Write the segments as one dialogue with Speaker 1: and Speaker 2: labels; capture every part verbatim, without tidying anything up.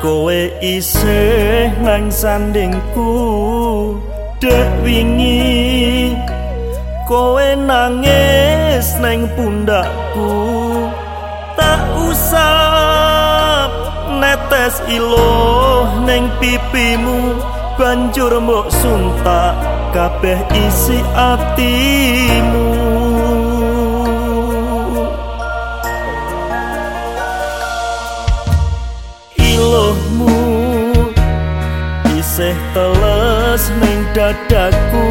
Speaker 1: Kowe isih nang sandingku dek wingi, kowe nangis nang pundakku, tak usah netes ilo neng pipimu, banjur mbok suntak kabeh isi atimu. Ilohmu isih teles neng dadaku,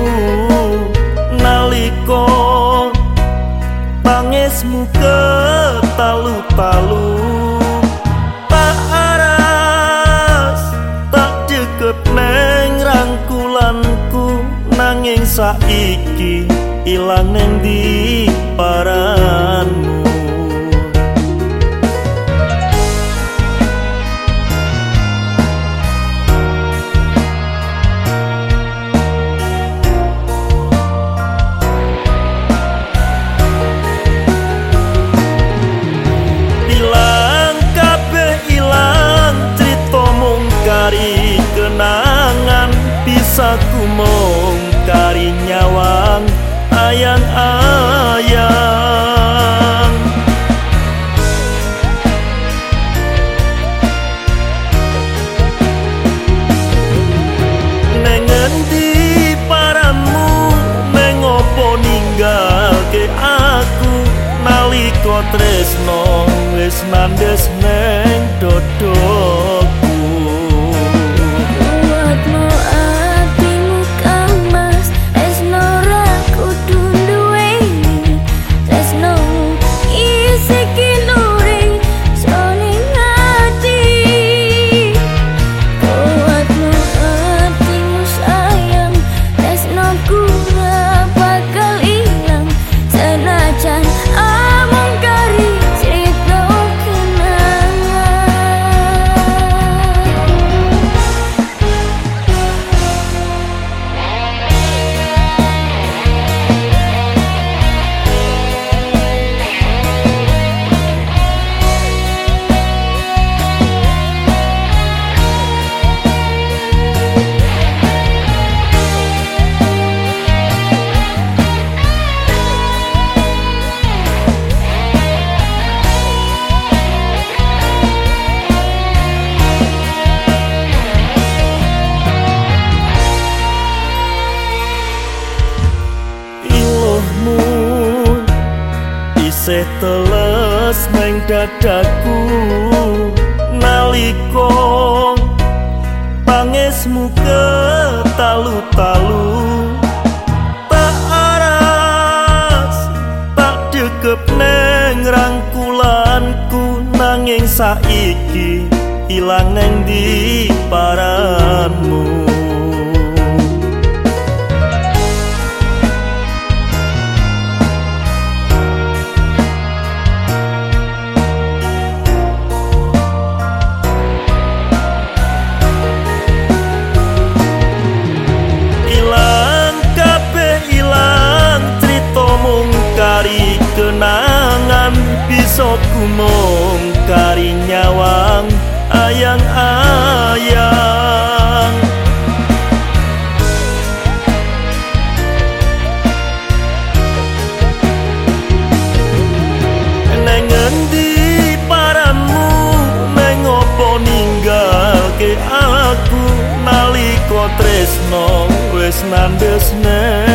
Speaker 1: naliko tangismu ketalu-talu, tak aras tak deket neng rangkulanku, nanging saiki ilang neng di paranmu. Kenangan bisa ku mongkari nyawang ayang-ayang. Neng endi paramu, neng opo ninggalke aku, nalika tresno wis nandes neng dodok. Isih teles neng dadaku, naliko tangismu ketalu-talu, tak aras tak degep neng rangkulanku, nanging saiki ilang neng di paranmu. Kenangan bisa ku mongkari nyawang ayang-ayang. Neng endi paramu, neng opo ninggalke aku, nalika tresno wis nandes neng